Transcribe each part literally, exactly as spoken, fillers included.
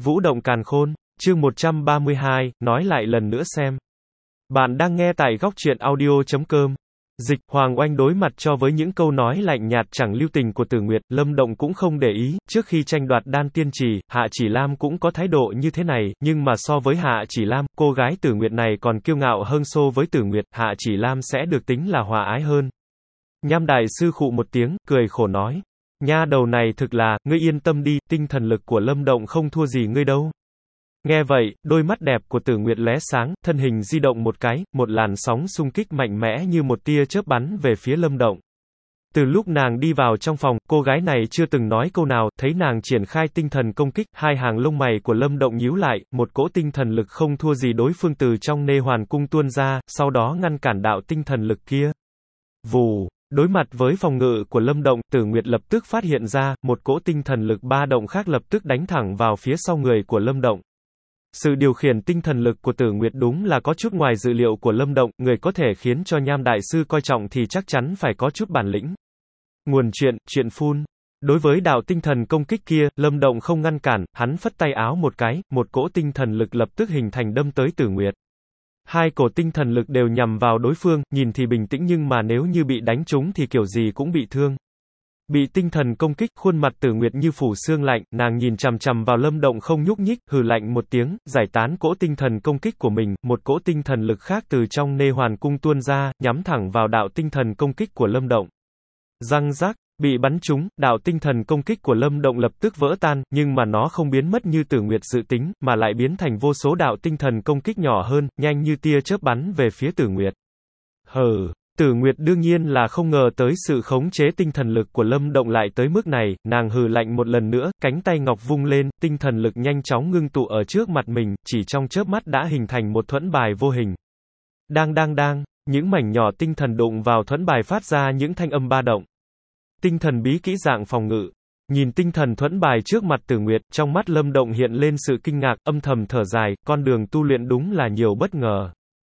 Vũ động càn khôn, chương một trăm ba mươi hai, nói lại lần nữa xem. Bạn đang nghe tại góc truyện audio chấm com. Dịch, Hoàng Oanh đối mặt cho với những câu nói lạnh nhạt chẳng lưu tình của Tử Nguyệt, Lâm Động cũng không để ý, trước khi tranh đoạt đan tiên trì, Hạ Chỉ Lam cũng có thái độ như thế này, nhưng mà so với Hạ Chỉ Lam, cô gái Tử Nguyệt này còn kiêu ngạo hơn so với Tử Nguyệt, Hạ Chỉ Lam sẽ được tính là hòa ái hơn. Nham đại sư khụ một tiếng, cười khổ nói. Nha đầu này thực là, ngươi yên tâm đi, tinh thần lực của Lâm Động không thua gì ngươi đâu. Nghe vậy, đôi mắt đẹp của Tử Nguyệt lóe sáng, thân hình di động một cái, một làn sóng xung kích mạnh mẽ như một tia chớp bắn về phía Lâm Động. Từ lúc nàng đi vào trong phòng, cô gái này chưa từng nói câu nào, thấy nàng triển khai tinh thần công kích, hai hàng lông mày của Lâm Động nhíu lại, một cỗ tinh thần lực không thua gì đối phương từ trong Nê Hoàn cung tuôn ra, sau đó ngăn cản đạo tinh thần lực kia. Vù. Đối mặt với phòng ngự của Lâm Động, Tử Nguyệt lập tức phát hiện ra, một cỗ tinh thần lực ba động khác lập tức đánh thẳng vào phía sau người của Lâm Động. Sự điều khiển tinh thần lực của Tử Nguyệt đúng là có chút ngoài dự liệu của Lâm Động, người có thể khiến cho Nham đại sư coi trọng thì chắc chắn phải có chút bản lĩnh. Nguồn chuyện, chuyện phun. Đối với đạo tinh thần công kích kia, Lâm Động không ngăn cản, hắn phất tay áo một cái, một cỗ tinh thần lực lập tức hình thành đâm tới Tử Nguyệt. Hai cổ tinh thần lực đều nhằm vào đối phương, nhìn thì bình tĩnh nhưng mà nếu như bị đánh trúng thì kiểu gì cũng bị thương. Bị tinh thần công kích, khuôn mặt Tử Nguyệt như phủ xương lạnh, nàng nhìn chằm chằm vào Lâm Động không nhúc nhích, hừ lạnh một tiếng, giải tán cỗ tinh thần công kích của mình, một cỗ tinh thần lực khác từ trong Nê Hoàn cung tuôn ra, nhắm thẳng vào đạo tinh thần công kích của Lâm Động. Răng rác, bị bắn trúng, đạo tinh thần công kích của Lâm Động lập tức vỡ tan, nhưng mà nó không biến mất như Tử Nguyệt dự tính, mà lại biến thành vô số đạo tinh thần công kích nhỏ hơn, nhanh như tia chớp bắn về phía Tử Nguyệt. Hừ. Tử Nguyệt đương nhiên là không ngờ tới sự khống chế tinh thần lực của Lâm Động lại tới mức này, nàng hừ lạnh một lần nữa, cánh tay ngọc vung lên, tinh thần lực nhanh chóng ngưng tụ ở trước mặt mình, chỉ trong chớp mắt đã hình thành một thuẫn bài vô hình. Đang đang đang, những mảnh nhỏ tinh thần đụng vào thuẫn bài phát ra những thanh âm ba động. Tinh thần bí kỹ dạng phòng ngự. Nhìn tinh thần thuẫn bài trước mặt Tử Nguyệt, trong mắt Lâm Động hiện lên sự kinh ngạc, âm thầm thở dài, con đường tu luyện đúng là nhiều bất ngờ.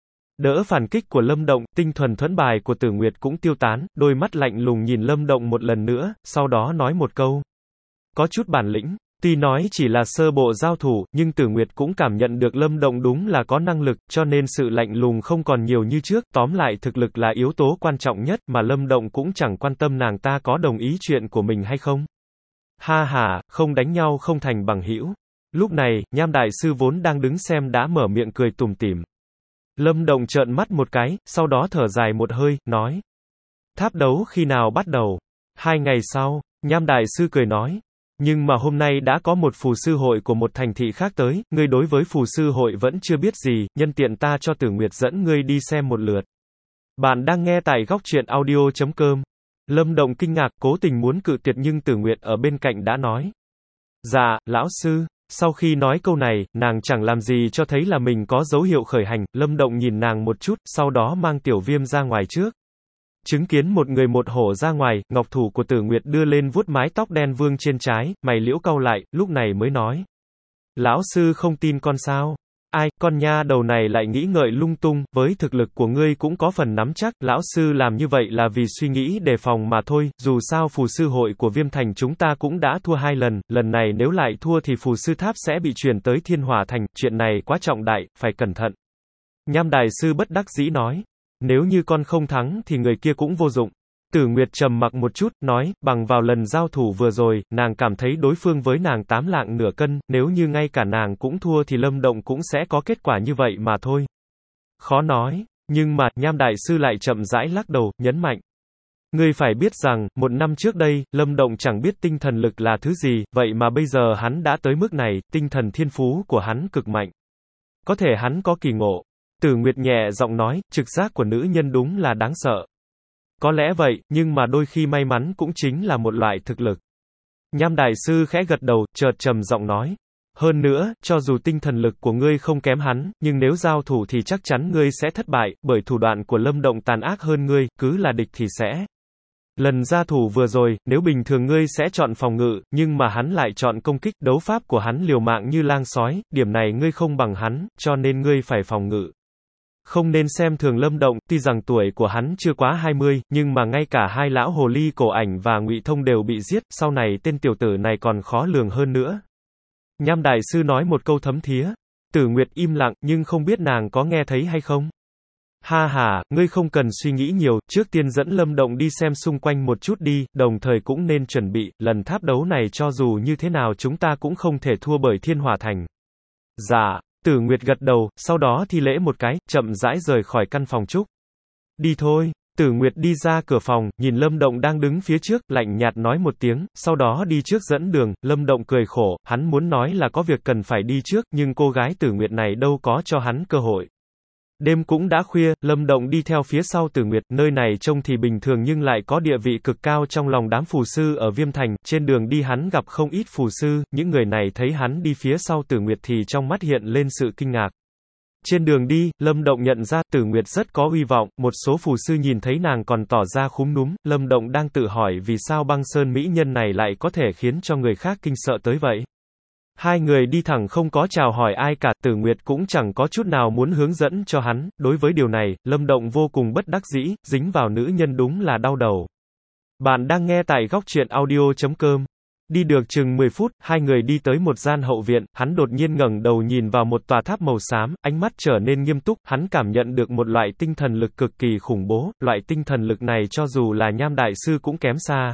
Đỡ phản kích của Lâm Động, tinh thuần thuẫn bài của Tử Nguyệt cũng tiêu tán, đôi mắt lạnh lùng nhìn Lâm Động một lần nữa, sau đó nói một câu. Có chút bản lĩnh, tuy nói chỉ là sơ bộ giao thủ, nhưng Tử Nguyệt cũng cảm nhận được Lâm Động đúng là có năng lực, cho nên sự lạnh lùng không còn nhiều như trước, tóm lại thực lực là yếu tố quan trọng nhất, mà Lâm Động cũng chẳng quan tâm nàng ta có đồng ý chuyện của mình hay không. Ha ha, không đánh nhau không thành bằng hữu. Lúc này, Nham đại sư vốn đang đứng xem đã mở miệng cười tủm tỉm. Lâm Động trợn mắt một cái, sau đó thở dài một hơi, nói. Tháp đấu khi nào bắt đầu? Hai ngày sau, Nham đại sư cười nói. Nhưng mà hôm nay đã có một phù sư hội của một thành thị khác tới, ngươi đối với phù sư hội vẫn chưa biết gì, nhân tiện ta cho Tử Nguyệt dẫn ngươi đi xem một lượt. Bạn đang nghe tại góc truyện audio chấm com. Lâm Động kinh ngạc, cố tình muốn cự tuyệt nhưng Tử Nguyệt ở bên cạnh đã nói. Dạ, lão sư. Sau khi nói câu này, nàng chẳng làm gì cho thấy là mình có dấu hiệu khởi hành, Lâm Động nhìn nàng một chút, sau đó mang Tiểu Viêm ra ngoài trước. Chứng kiến một người một hổ ra ngoài, ngọc thủ của Tử Nguyệt đưa lên vuốt mái tóc đen vương trên trái, mày liễu cau lại, lúc này mới nói. Lão sư không tin con sao? Ai, con nha đầu này lại nghĩ ngợi lung tung, với thực lực của ngươi cũng có phần nắm chắc, lão sư làm như vậy là vì suy nghĩ đề phòng mà thôi, dù sao phù sư hội của Viêm Thành chúng ta cũng đã thua hai lần, lần này nếu lại thua thì phù sư tháp sẽ bị truyền tới Thiên Hỏa Thành, chuyện này quá trọng đại, phải cẩn thận. Nham đại sư bất đắc dĩ nói, nếu như con không thắng thì người kia cũng vô dụng. Tử Nguyệt trầm mặc một chút, nói, bằng vào lần giao thủ vừa rồi, nàng cảm thấy đối phương với nàng tám lạng nửa cân, nếu như ngay cả nàng cũng thua thì Lâm Động cũng sẽ có kết quả như vậy mà thôi. Khó nói, nhưng mà, Nham đại sư lại chậm rãi lắc đầu, nhấn mạnh. Ngươi phải biết rằng, một năm trước đây, Lâm Động chẳng biết tinh thần lực là thứ gì, vậy mà bây giờ hắn đã tới mức này, tinh thần thiên phú của hắn cực mạnh. Có thể hắn có kỳ ngộ. Tử Nguyệt nhẹ giọng nói, trực giác của nữ nhân đúng là đáng sợ. Có lẽ vậy, nhưng mà đôi khi may mắn cũng chính là một loại thực lực. Nham đại sư khẽ gật đầu, chợt trầm giọng nói. Hơn nữa, cho dù tinh thần lực của ngươi không kém hắn, nhưng nếu giao thủ thì chắc chắn ngươi sẽ thất bại, bởi thủ đoạn của Lâm Động tàn ác hơn ngươi, cứ là địch thì sẽ. Lần giao thủ vừa rồi, nếu bình thường ngươi sẽ chọn phòng ngự, nhưng mà hắn lại chọn công kích, đấu pháp của hắn liều mạng như lang sói, điểm này ngươi không bằng hắn, cho nên ngươi phải phòng ngự. Không nên xem thường Lâm Động, tuy rằng tuổi của hắn chưa quá hai mươi, nhưng mà ngay cả hai lão hồ ly Cổ Ảnh và Ngụy Thông đều bị giết, sau này tên tiểu tử này còn khó lường hơn nữa. Nham đại sư nói một câu thấm thía. Tử Nguyệt im lặng, nhưng không biết nàng có nghe thấy hay không. Ha ha, ngươi không cần suy nghĩ nhiều, trước tiên dẫn Lâm Động đi xem xung quanh một chút đi, đồng thời cũng nên chuẩn bị, lần tháp đấu này cho dù như thế nào chúng ta cũng không thể thua bởi Thiên Hỏa Thành. Dạ, Tử Nguyệt gật đầu, sau đó thi lễ một cái, chậm rãi rời khỏi căn phòng trúc. Đi thôi. Tử Nguyệt đi ra cửa phòng, nhìn Lâm Động đang đứng phía trước, lạnh nhạt nói một tiếng, sau đó đi trước dẫn đường. Lâm Động cười khổ, hắn muốn nói là có việc cần phải đi trước, nhưng cô gái Tử Nguyệt này đâu có cho hắn cơ hội. Đêm cũng đã khuya, Lâm Động đi theo phía sau Tử Nguyệt, nơi này trông thì bình thường nhưng lại có địa vị cực cao trong lòng đám phù sư ở Viêm Thành, trên đường đi hắn gặp không ít phù sư, những người này thấy hắn đi phía sau Tử Nguyệt thì trong mắt hiện lên sự kinh ngạc. Trên đường đi, Lâm Động nhận ra Tử Nguyệt rất có uy vọng, một số phù sư nhìn thấy nàng còn tỏ ra khúm núm, Lâm Động đang tự hỏi vì sao băng sơn mỹ nhân này lại có thể khiến cho người khác kinh sợ tới vậy. Hai người đi thẳng không có chào hỏi ai cả, Tử Nguyệt cũng chẳng có chút nào muốn hướng dẫn cho hắn, đối với điều này, Lâm Động vô cùng bất đắc dĩ, dính vào nữ nhân đúng là đau đầu. Bạn đang nghe tại góc truyện audio chấm com. Đi được chừng mười phút, hai người đi tới một gian hậu viện, hắn đột nhiên ngẩng đầu nhìn vào một tòa tháp màu xám, ánh mắt trở nên nghiêm túc, hắn cảm nhận được một loại tinh thần lực cực kỳ khủng bố, loại tinh thần lực này cho dù là Nham đại sư cũng kém xa.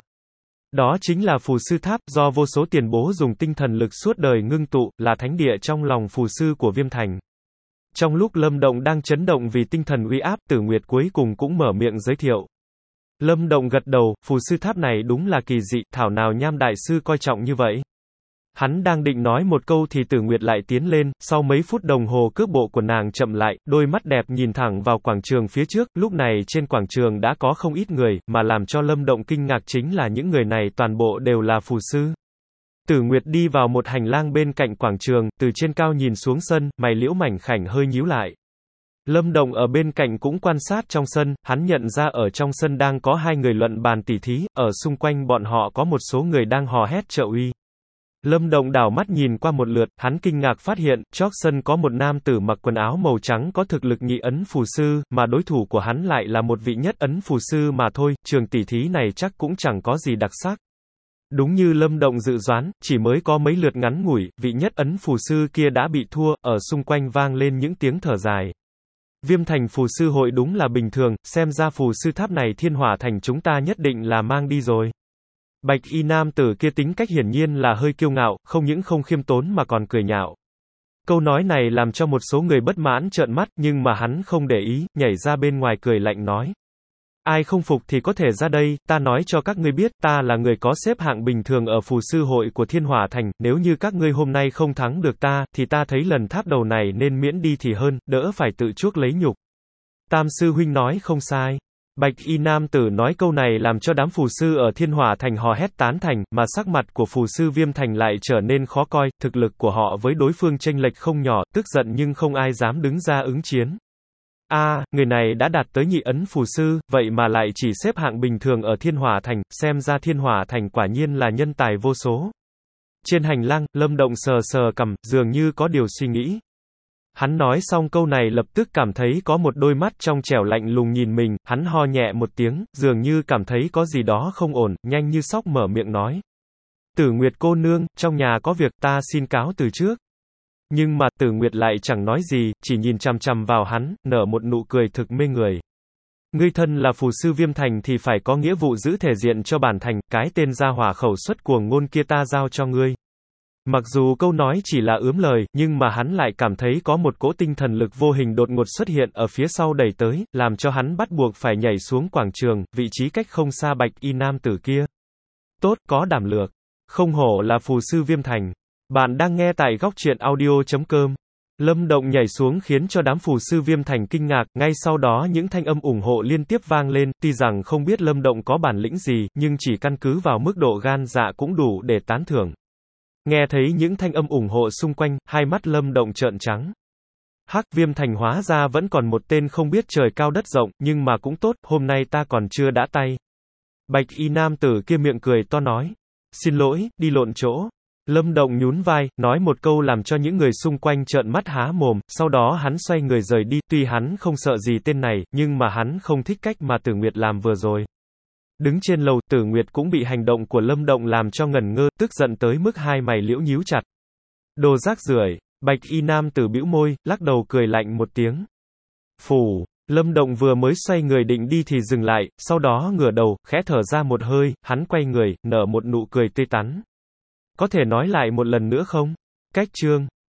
Đó chính là phù sư tháp, do vô số tiền bối dùng tinh thần lực suốt đời ngưng tụ, là thánh địa trong lòng phù sư của Viêm Thành. Trong lúc Lâm Động đang chấn động vì tinh thần uy áp, Tử Nguyệt cuối cùng cũng mở miệng giới thiệu. Lâm Động gật đầu, phù sư tháp này đúng là kỳ dị, thảo nào Nham đại sư coi trọng như vậy. Hắn đang định nói một câu thì Tử Nguyệt lại tiến lên, sau mấy phút đồng hồ cước bộ của nàng chậm lại, đôi mắt đẹp nhìn thẳng vào quảng trường phía trước, lúc này trên quảng trường đã có không ít người, mà làm cho Lâm Động kinh ngạc chính là những người này toàn bộ đều là phù sư. Tử Nguyệt đi vào một hành lang bên cạnh quảng trường, từ trên cao nhìn xuống sân, mày liễu mảnh khảnh hơi nhíu lại. Lâm Động ở bên cạnh cũng quan sát trong sân, hắn nhận ra ở trong sân đang có hai người luận bàn tỉ thí, ở xung quanh bọn họ có một số người đang hò hét trợ uy. Lâm Động đảo mắt nhìn qua một lượt, hắn kinh ngạc phát hiện, chót sân có một nam tử mặc quần áo màu trắng có thực lực nhị ấn phù sư, mà đối thủ của hắn lại là một vị nhất ấn phù sư mà thôi, trường tỉ thí này chắc cũng chẳng có gì đặc sắc. Đúng như Lâm Động dự đoán, chỉ mới có mấy lượt ngắn ngủi, vị nhất ấn phù sư kia đã bị thua, ở xung quanh vang lên những tiếng thở dài. Viêm Thành phù sư hội đúng là bình thường, xem ra phù sư tháp này Thiên Hỏa Thành chúng ta nhất định là mang đi rồi. Bạch y nam tử kia tính cách hiển nhiên là hơi kiêu ngạo, không những không khiêm tốn mà còn cười nhạo. Câu nói này làm cho một số người bất mãn trợn mắt, nhưng mà hắn không để ý, nhảy ra bên ngoài cười lạnh nói. Ai không phục thì có thể ra đây, ta nói cho các ngươi biết, ta là người có xếp hạng bình thường ở phù sư hội của Thiên Hỏa Thành, nếu như các ngươi hôm nay không thắng được ta, thì ta thấy lần tháp đầu này nên miễn đi thì hơn, đỡ phải tự chuốc lấy nhục. Tam sư huynh nói không sai. Bạch y nam tử nói câu này làm cho đám phù sư ở Thiên Hỏa Thành hò hét tán thành, mà sắc mặt của phù sư Viêm Thành lại trở nên khó coi, thực lực của họ với đối phương chênh lệch không nhỏ, tức giận nhưng không ai dám đứng ra ứng chiến. A, à, người này đã đạt tới nhị ấn phù sư, vậy mà lại chỉ xếp hạng bình thường ở Thiên Hỏa Thành, xem ra Thiên Hỏa Thành quả nhiên là nhân tài vô số. Trên hành lang, Lâm Động sờ sờ cằm, dường như có điều suy nghĩ. Hắn nói xong câu này lập tức cảm thấy có một đôi mắt trong trẻo lạnh lùng nhìn mình, hắn ho nhẹ một tiếng, dường như cảm thấy có gì đó không ổn, nhanh như sóc mở miệng nói. Tử Nguyệt cô nương, trong nhà có việc ta xin cáo từ trước. Nhưng mà Tử Nguyệt lại chẳng nói gì, chỉ nhìn chằm chằm vào hắn, nở một nụ cười thực mê người. Ngươi thân là phù sư Viêm Thành thì phải có nghĩa vụ giữ thể diện cho bản thành, cái tên gia hỏa khẩu xuất cuồng ngôn kia ta giao cho ngươi. Mặc dù câu nói chỉ là ướm lời, nhưng mà hắn lại cảm thấy có một cỗ tinh thần lực vô hình đột ngột xuất hiện ở phía sau đẩy tới, làm cho hắn bắt buộc phải nhảy xuống quảng trường, vị trí cách không xa bạch y nam tử kia. Tốt, có đảm lược. Không hổ là phù sư Viêm Thành. Bạn đang nghe tại góc truyện audio chấm com. Lâm Động nhảy xuống khiến cho đám phù sư Viêm Thành kinh ngạc, ngay sau đó những thanh âm ủng hộ liên tiếp vang lên, tuy rằng không biết Lâm Động có bản lĩnh gì, nhưng chỉ căn cứ vào mức độ gan dạ cũng đủ để tán thưởng. Nghe thấy những thanh âm ủng hộ xung quanh, hai mắt Lâm Động trợn trắng. Hắc, Viêm Thành hóa ra vẫn còn một tên không biết trời cao đất rộng, nhưng mà cũng tốt, hôm nay ta còn chưa đã tay. Bạch y nam tử kia miệng cười to nói. Xin lỗi, đi lộn chỗ. Lâm Động nhún vai, nói một câu làm cho những người xung quanh trợn mắt há mồm, sau đó hắn xoay người rời đi, tuy hắn không sợ gì tên này, nhưng mà hắn không thích cách mà Tử Nguyệt làm vừa rồi. Đứng trên lầu, Tử Nguyệt cũng bị hành động của Lâm Động làm cho ngẩn ngơ, tức giận tới mức hai mày liễu nhíu chặt. Đồ rác rưởi. Bạch y nam tử bĩu môi, lắc đầu cười lạnh một tiếng. Phù. Lâm Động vừa mới xoay người định đi thì dừng lại, sau đó ngửa đầu, khẽ thở ra một hơi, hắn quay người, nở một nụ cười tươi tắn. Có thể nói lại một lần nữa không? Cách chương